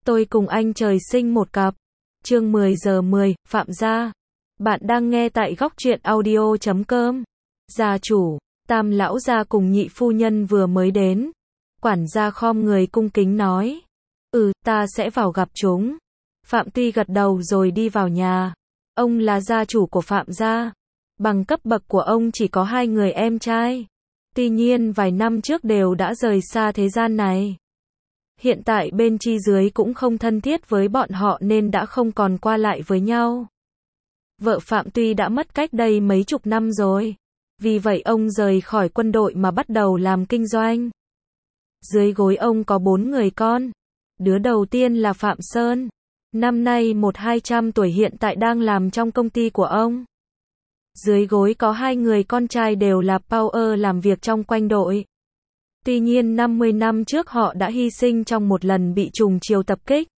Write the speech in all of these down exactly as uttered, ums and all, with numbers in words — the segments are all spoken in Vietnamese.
Tôi cùng anh trời sinh một cặp. Chương mười giờ mười, Phạm gia. Bạn đang nghe tại góc truyện audio chấm com. Gia chủ, Tam lão gia cùng nhị phu nhân vừa mới đến. Quản gia khom người cung kính nói. Ừ, ta sẽ vào gặp chúng. Phạm Tuy gật đầu rồi đi vào nhà. Ông là gia chủ của Phạm gia. Bằng cấp bậc của ông chỉ có hai người em trai. Tuy nhiên vài năm trước đều đã rời xa thế gian này. Hiện tại bên chi dưới cũng không thân thiết với bọn họ nên đã không còn qua lại với nhau. Vợ Phạm Tuy đã mất cách đây mấy chục năm rồi. Vì vậy ông rời khỏi quân đội mà bắt đầu làm kinh doanh. Dưới gối ông có bốn người con. Đứa đầu tiên là Phạm Sơn. Năm nay một hai trăm tuổi, hiện tại đang làm trong công ty của ông. Dưới gối có hai người con trai đều là Power làm việc trong quanh đội. Tuy nhiên năm mươi năm trước họ đã hy sinh trong một lần bị trùng chiều tập kích.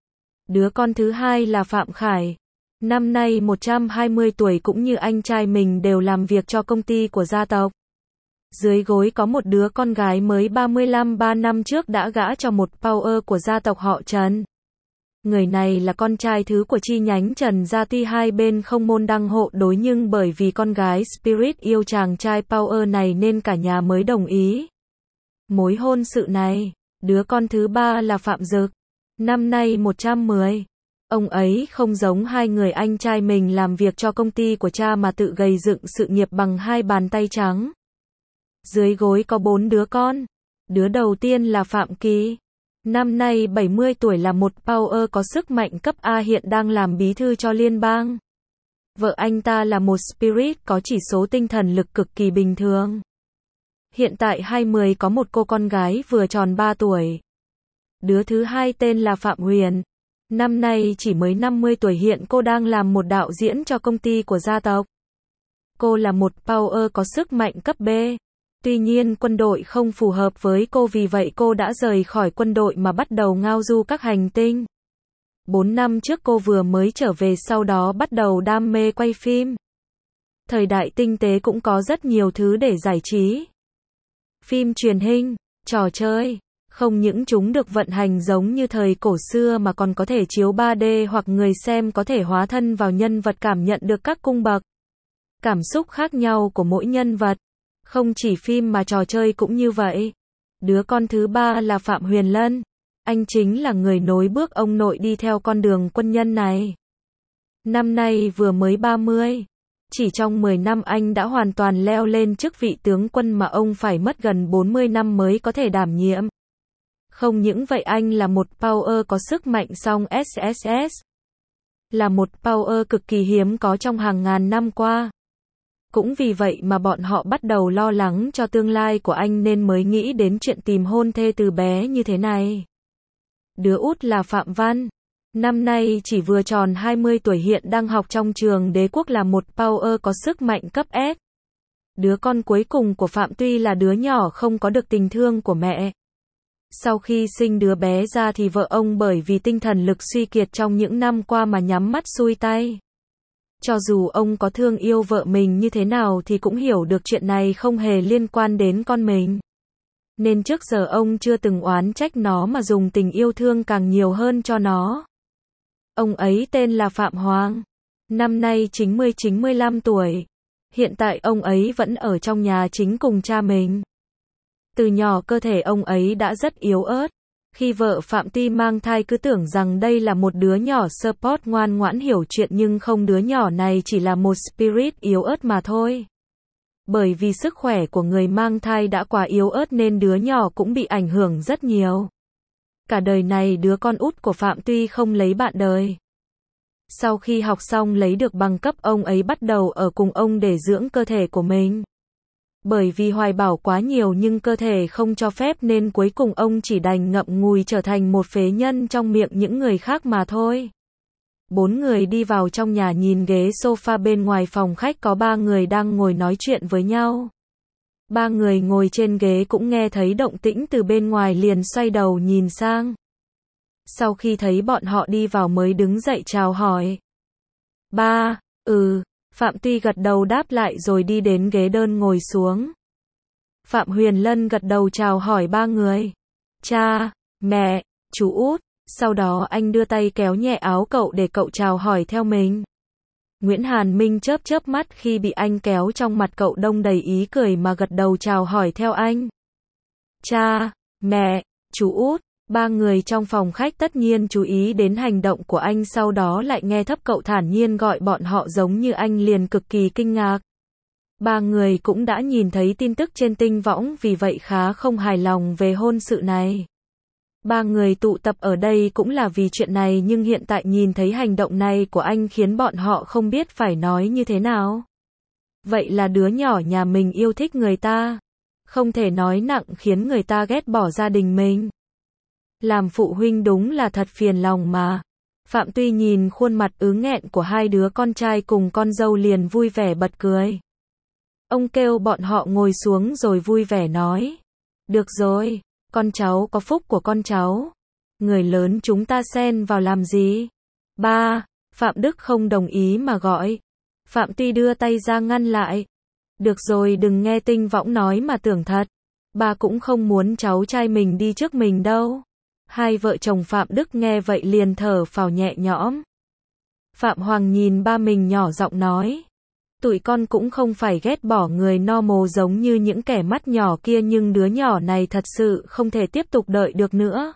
Đứa con thứ hai là Phạm Khải. Năm nay một trăm hai mươi tuổi, cũng như anh trai mình đều làm việc cho công ty của gia tộc. Dưới gối có một đứa con gái mới ba mươi lăm, ba năm trước đã gả cho một Power của gia tộc họ Trần. Người này là con trai thứ của chi nhánh Trần gia, tuy hai bên không môn đăng hộ đối nhưng bởi vì con gái Spirit yêu chàng trai Power này nên cả nhà mới đồng ý mối hôn sự này. Đứa con thứ ba là Phạm Dực. Năm nay một trăm mười. Ông ấy không giống hai người anh trai mình làm việc cho công ty của cha mà tự gầy dựng sự nghiệp bằng hai bàn tay trắng. Dưới gối có bốn đứa con. Đứa đầu tiên là Phạm Kỳ. Năm nay bảy mươi tuổi, là một Power có sức mạnh cấp A, hiện đang làm bí thư cho liên bang. Vợ anh ta là một Spirit có chỉ số tinh thần lực cực kỳ bình thường. Hiện tại hai mươi có một cô con gái vừa tròn ba tuổi. Đứa thứ hai tên là Phạm Huyền. Năm nay chỉ mới năm mươi tuổi, hiện cô đang làm một đạo diễn cho công ty của gia tộc. Cô là một Power có sức mạnh cấp B. Tuy nhiên quân đội không phù hợp với cô, vì vậy cô đã rời khỏi quân đội mà bắt đầu ngao du các hành tinh. Bốn năm trước cô vừa mới trở về, sau đó bắt đầu đam mê quay phim. Thời đại tinh tế cũng có rất nhiều thứ để giải trí. Phim truyền hình, trò chơi, không những chúng được vận hành giống như thời cổ xưa mà còn có thể chiếu ba D, hoặc người xem có thể hóa thân vào nhân vật, cảm nhận được các cung bậc cảm xúc khác nhau của mỗi nhân vật. Không chỉ phim mà trò chơi cũng như vậy. Đứa con thứ ba là Phạm Huyền Lân. Anh chính là người nối bước ông nội đi theo con đường quân nhân này. Năm nay vừa mới ba mươi. Chỉ trong mười năm anh đã hoàn toàn leo lên chức vị tướng quân mà ông phải mất gần bốn mươi năm mới có thể đảm nhiệm. Không những vậy, anh là một Power có sức mạnh song ét ét ét. Là một Power cực kỳ hiếm có trong hàng ngàn năm qua. Cũng vì vậy mà bọn họ bắt đầu lo lắng cho tương lai của anh nên mới nghĩ đến chuyện tìm hôn thê từ bé như thế này. Đứa út là Phạm Văn. Năm nay chỉ vừa tròn hai mươi tuổi, hiện đang học trong trường Đế Quốc, là một Power có sức mạnh cấp S. Đứa con cuối cùng của Phạm Tuy là đứa nhỏ không có được tình thương của mẹ. Sau khi sinh đứa bé ra thì vợ ông bởi vì tinh thần lực suy kiệt trong những năm qua mà nhắm mắt xuôi tay. Cho dù ông có thương yêu vợ mình như thế nào thì cũng hiểu được chuyện này không hề liên quan đến con mình. Nên trước giờ ông chưa từng oán trách nó mà dùng tình yêu thương càng nhiều hơn cho nó. Ông ấy tên là Phạm Hoàng. Năm nay chín mươi chín mươi lăm tuổi. Hiện tại ông ấy vẫn ở trong nhà chính cùng cha mình. Từ nhỏ cơ thể ông ấy đã rất yếu ớt. Khi vợ Phạm Tuy mang thai cứ tưởng rằng đây là một đứa nhỏ support ngoan ngoãn hiểu chuyện, nhưng không, đứa nhỏ này chỉ là một Spirit yếu ớt mà thôi. Bởi vì sức khỏe của người mang thai đã quá yếu ớt nên đứa nhỏ cũng bị ảnh hưởng rất nhiều. Cả đời này đứa con út của Phạm Tuy không lấy bạn đời. Sau khi học xong lấy được bằng cấp, ông ấy bắt đầu ở cùng ông để dưỡng cơ thể của mình. Bởi vì hoài bão quá nhiều nhưng cơ thể không cho phép nên cuối cùng ông chỉ đành ngậm ngùi trở thành một phế nhân trong miệng những người khác mà thôi. Bốn người đi vào trong nhà, nhìn ghế sofa bên ngoài phòng khách có ba người đang ngồi nói chuyện với nhau. Ba người ngồi trên ghế cũng nghe thấy động tĩnh từ bên ngoài, liền xoay đầu nhìn sang. Sau khi thấy bọn họ đi vào mới đứng dậy chào hỏi. Ba, ừ. Phạm Tuy gật đầu đáp lại rồi đi đến ghế đơn ngồi xuống. Phạm Huyền Lân gật đầu chào hỏi ba người. Cha, mẹ, chú út, Sau đó anh đưa tay kéo nhẹ áo cậu để cậu chào hỏi theo mình. Nguyễn Hàn Minh chớp chớp mắt khi bị anh kéo, trong mặt cậu đông đầy ý cười mà gật đầu chào hỏi theo anh. Cha, mẹ, chú út, ba người trong phòng khách tất nhiên chú ý đến hành động của anh, sau đó lại nghe thấp cậu thản nhiên gọi bọn họ giống như anh liền cực kỳ kinh ngạc. Ba người cũng đã nhìn thấy tin tức trên tinh võng, vì vậy khá không hài lòng về hôn sự này. Ba người tụ tập ở đây cũng là vì chuyện này, nhưng hiện tại nhìn thấy hành động này của anh khiến bọn họ không biết phải nói như thế nào. Vậy là đứa nhỏ nhà mình yêu thích người ta. Không thể nói nặng khiến người ta ghét bỏ gia đình mình. Làm phụ huynh đúng là thật phiền lòng mà. Phạm Tuy nhìn khuôn mặt ứ nghẹn của hai đứa con trai cùng con dâu liền vui vẻ bật cười. Ông kêu bọn họ ngồi xuống rồi vui vẻ nói. Được rồi, con cháu có phúc của con cháu. Người lớn chúng ta xen vào làm gì? Ba, Phạm Đức không đồng ý mà gọi. Phạm Tuy đưa tay ra ngăn lại. Được rồi, đừng nghe tinh võng nói mà tưởng thật. Ba cũng không muốn cháu trai mình đi trước mình đâu. Hai vợ chồng Phạm Đức nghe vậy liền thở phào nhẹ nhõm. Phạm Hoàng nhìn ba mình nhỏ giọng nói. Tụi con cũng không phải ghét bỏ người normal giống như những kẻ mắt nhỏ kia, nhưng đứa nhỏ này thật sự không thể tiếp tục đợi được nữa.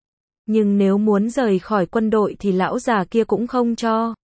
Nhưng nếu muốn rời khỏi quân đội thì lão già kia cũng không cho.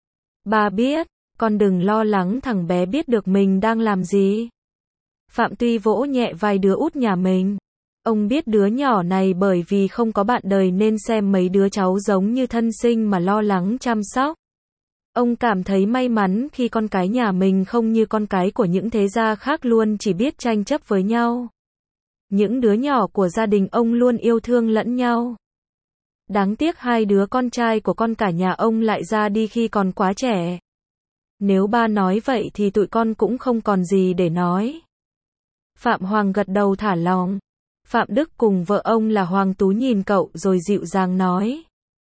Ba biết, con đừng lo lắng, thằng bé biết được mình đang làm gì. Phạm Tuy vỗ nhẹ vai đứa út nhà mình. Ông biết đứa nhỏ này bởi vì không có bạn đời nên xem mấy đứa cháu giống như thân sinh mà lo lắng chăm sóc. Ông cảm thấy may mắn khi con cái nhà mình không như con cái của những thế gia khác luôn chỉ biết tranh chấp với nhau. Những đứa nhỏ của gia đình ông luôn yêu thương lẫn nhau. Đáng tiếc hai đứa con trai của con cả nhà ông lại ra đi khi còn quá trẻ. Nếu ba nói vậy thì tụi con cũng không còn gì để nói. Phạm Hoàng gật đầu thả lòng. Phạm Đức cùng vợ ông là Hoàng Tú nhìn cậu rồi dịu dàng nói.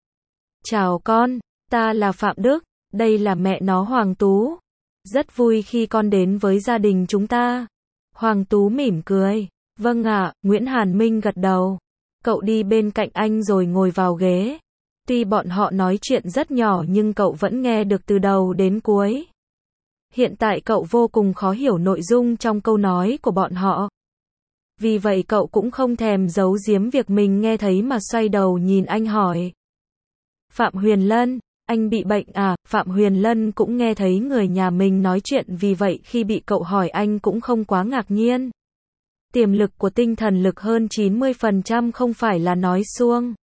Chào con, ta là Phạm Đức, đây là mẹ nó Hoàng Tú. Rất vui khi con đến với gia đình chúng ta. Hoàng Tú mỉm cười. Vâng ạ, Nguyễn Hàn Minh gật đầu. Cậu đi bên cạnh anh rồi ngồi vào ghế. Tuy bọn họ nói chuyện rất nhỏ nhưng cậu vẫn nghe được từ đầu đến cuối. Hiện tại cậu vô cùng khó hiểu nội dung trong câu nói của bọn họ. Vì vậy cậu cũng không thèm giấu giếm việc mình nghe thấy mà xoay đầu nhìn anh hỏi. Phạm Huyền Lân, anh bị bệnh à? Phạm Huyền Lân cũng nghe thấy người nhà mình nói chuyện, vì vậy khi bị cậu hỏi anh cũng không quá ngạc nhiên. Tiềm lực của tinh thần lực hơn chín mươi phần trăm không phải là nói suông.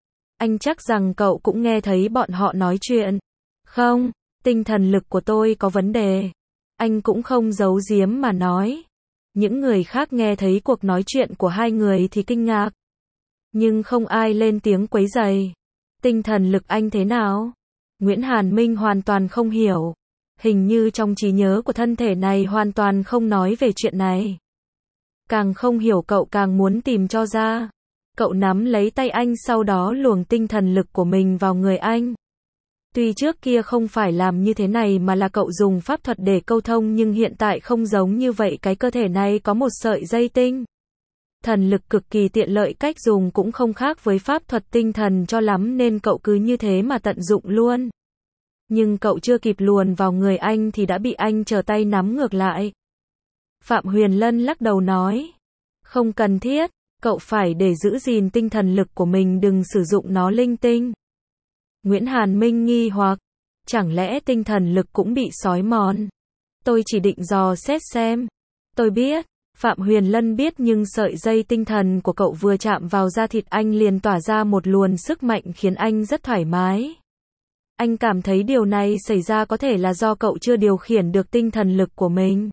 Anh chắc rằng cậu cũng nghe thấy bọn họ nói chuyện. Không, tinh thần lực của tôi có vấn đề. Anh cũng không giấu giếm mà nói. Những người khác nghe thấy cuộc nói chuyện của hai người thì kinh ngạc. Nhưng không ai lên tiếng quấy rầy. Tinh thần lực anh thế nào? Nguyễn Hàn Minh hoàn toàn không hiểu. Hình như trong trí nhớ của thân thể này hoàn toàn không nói về chuyện này. Càng không hiểu cậu càng muốn tìm cho ra. Cậu nắm lấy tay anh, sau đó luồng tinh thần lực của mình vào người anh. Tuy trước kia không phải làm như thế này mà là cậu dùng pháp thuật để câu thông, nhưng hiện tại không giống như vậy, cái cơ thể này có một sợi dây tinh thần lực cực kỳ tiện lợi, cách dùng cũng không khác với pháp thuật tinh thần cho lắm nên cậu cứ như thế mà tận dụng luôn. Nhưng cậu chưa kịp luồn vào người anh thì đã bị anh trở tay nắm ngược lại. Phạm Huyền Lân lắc đầu nói. Không cần thiết, cậu phải để giữ gìn tinh thần lực của mình, đừng sử dụng nó linh tinh. Nguyễn Hàn Minh nghi hoặc. Chẳng lẽ tinh thần lực cũng bị xói mòn? Tôi chỉ định dò xét xem. Tôi biết. Phạm Huyền Lân biết, nhưng sợi dây tinh thần của cậu vừa chạm vào da thịt anh liền tỏa ra một luồng sức mạnh khiến anh rất thoải mái. Anh cảm thấy điều này xảy ra có thể là do cậu chưa điều khiển được tinh thần lực của mình.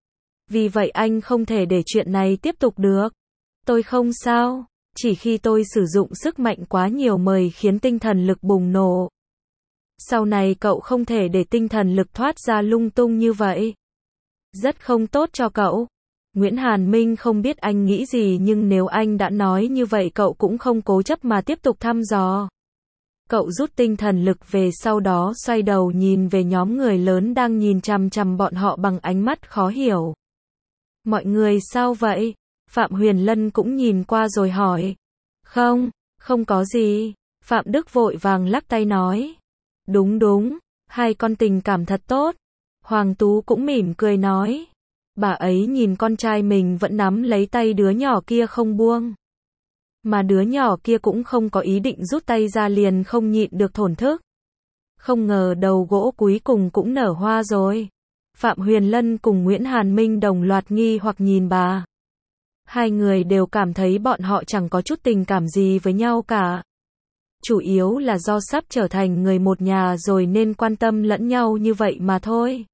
Vì vậy anh không thể để chuyện này tiếp tục được. Tôi không sao, chỉ khi tôi sử dụng sức mạnh quá nhiều mới khiến tinh thần lực bùng nổ. Sau này cậu không thể để tinh thần lực thoát ra lung tung như vậy. Rất không tốt cho cậu. Nguyễn Hàn Minh không biết anh nghĩ gì, nhưng nếu anh đã nói như vậy cậu cũng không cố chấp mà tiếp tục thăm dò. Cậu rút tinh thần lực về, sau đó xoay đầu nhìn về nhóm người lớn đang nhìn chằm chằm bọn họ bằng ánh mắt khó hiểu. Mọi người sao vậy? Phạm Huyền Lân cũng nhìn qua rồi hỏi. Không, không có gì. Phạm Đức vội vàng lắc tay nói. Đúng đúng, hai con tình cảm thật tốt. Hoàng Tú cũng mỉm cười nói. Bà ấy nhìn con trai mình vẫn nắm lấy tay đứa nhỏ kia không buông. Mà đứa nhỏ kia cũng không có ý định rút tay ra liền không nhịn được thổn thức. Không ngờ đầu gỗ cuối cùng cũng nở hoa rồi. Phạm Huyền Lân cùng Nguyễn Hàn Minh đồng loạt nghi hoặc nhìn bà. Hai người đều cảm thấy bọn họ chẳng có chút tình cảm gì với nhau cả. Chủ yếu là do sắp trở thành người một nhà rồi nên quan tâm lẫn nhau như vậy mà thôi.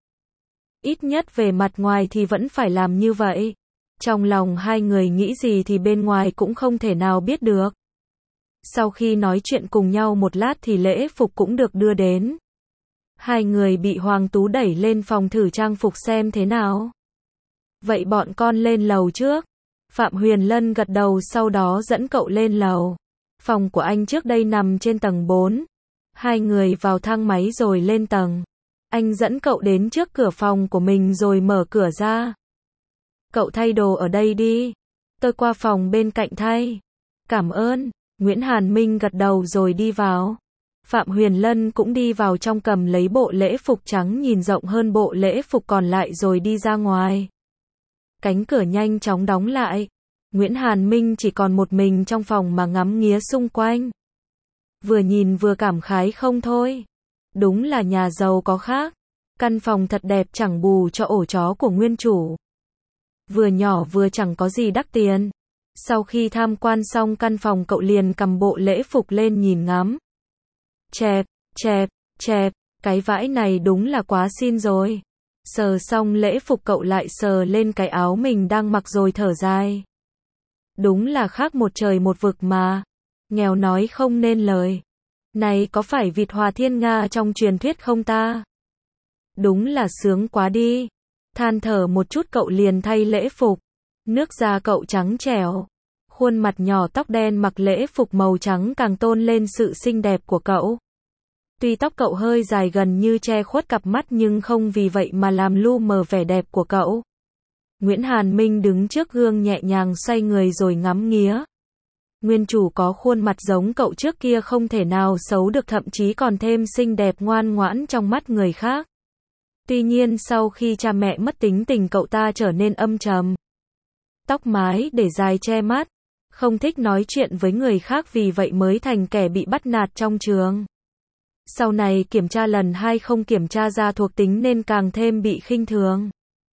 Ít nhất về mặt ngoài thì vẫn phải làm như vậy. Trong lòng hai người nghĩ gì thì bên ngoài cũng không thể nào biết được. Sau khi nói chuyện cùng nhau một lát thì lễ phục cũng được đưa đến. Hai người bị Hoàng Tú đẩy lên phòng thử trang phục xem thế nào. Vậy bọn con lên lầu trước. Phạm Huyền Lân gật đầu sau đó dẫn cậu lên lầu. Phòng của anh trước đây nằm trên tầng bốn. Hai người vào thang máy rồi lên tầng. Anh dẫn cậu đến trước cửa phòng của mình rồi mở cửa ra. Cậu thay đồ ở đây đi. Tôi qua phòng bên cạnh thay. Cảm ơn. Nguyễn Hàn Minh gật đầu rồi đi vào. Phạm Huyền Lân cũng đi vào trong cầm lấy bộ lễ phục trắng nhìn rộng hơn bộ lễ phục còn lại rồi đi ra ngoài. Cánh cửa nhanh chóng đóng lại. Nguyễn Hàn Minh chỉ còn một mình trong phòng mà ngắm nghía xung quanh. Vừa nhìn vừa cảm khái không thôi. Đúng là nhà giàu có khác. Căn phòng thật đẹp chẳng bù cho ổ chó của nguyên chủ. Vừa nhỏ vừa chẳng có gì đắt tiền. Sau khi tham quan xong căn phòng cậu liền cầm bộ lễ phục lên nhìn ngắm. Chẹp, chẹp, chẹp, cái vãi này đúng là quá xin rồi. Sờ xong lễ phục cậu lại sờ lên cái áo mình đang mặc rồi thở dài. Đúng là khác một trời một vực mà. Nghèo nói không nên lời. Này có phải vịt Hòa Thiên Nga trong truyền thuyết không ta? Đúng là sướng quá đi. Than thở một chút cậu liền thay lễ phục. Nước da cậu trắng trẻo. Khuôn mặt nhỏ tóc đen mặc lễ phục màu trắng càng tôn lên sự xinh đẹp của cậu. Tuy tóc cậu hơi dài gần như che khuất cặp mắt nhưng không vì vậy mà làm lu mờ vẻ đẹp của cậu. Nguyễn Hàn Minh đứng trước gương nhẹ nhàng xoay người rồi ngắm nghía. Nguyên chủ có khuôn mặt giống cậu trước kia không thể nào xấu được, thậm chí còn thêm xinh đẹp ngoan ngoãn trong mắt người khác. Tuy nhiên sau khi cha mẹ mất tính tình cậu ta trở nên âm trầm. Tóc mái để dài che mắt. Không thích nói chuyện với người khác vì vậy mới thành kẻ bị bắt nạt trong trường. Sau này kiểm tra lần hai không kiểm tra ra thuộc tính nên càng thêm bị khinh thường.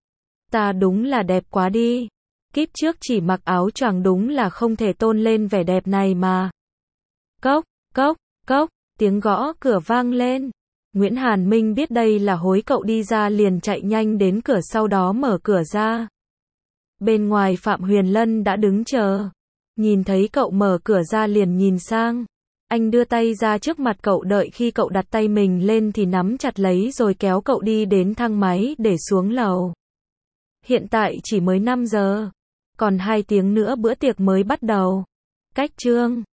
Ta đúng là đẹp quá đi. Kiếp trước chỉ mặc áo choàng đúng là không thể tôn lên vẻ đẹp này mà. Cốc, cốc, cốc, tiếng gõ cửa vang lên. Nguyễn Hàn Minh biết đây là hối cậu đi ra liền chạy nhanh đến cửa sau đó mở cửa ra. Bên ngoài Phạm Huyền Lân đã đứng chờ. Nhìn thấy cậu mở cửa ra liền nhìn sang. Anh đưa tay ra trước mặt cậu, đợi khi cậu đặt tay mình lên thì nắm chặt lấy rồi kéo cậu đi đến thang máy để xuống lầu. Hiện tại chỉ mới năm giờ. Còn hai tiếng nữa bữa tiệc mới bắt đầu. Cách chương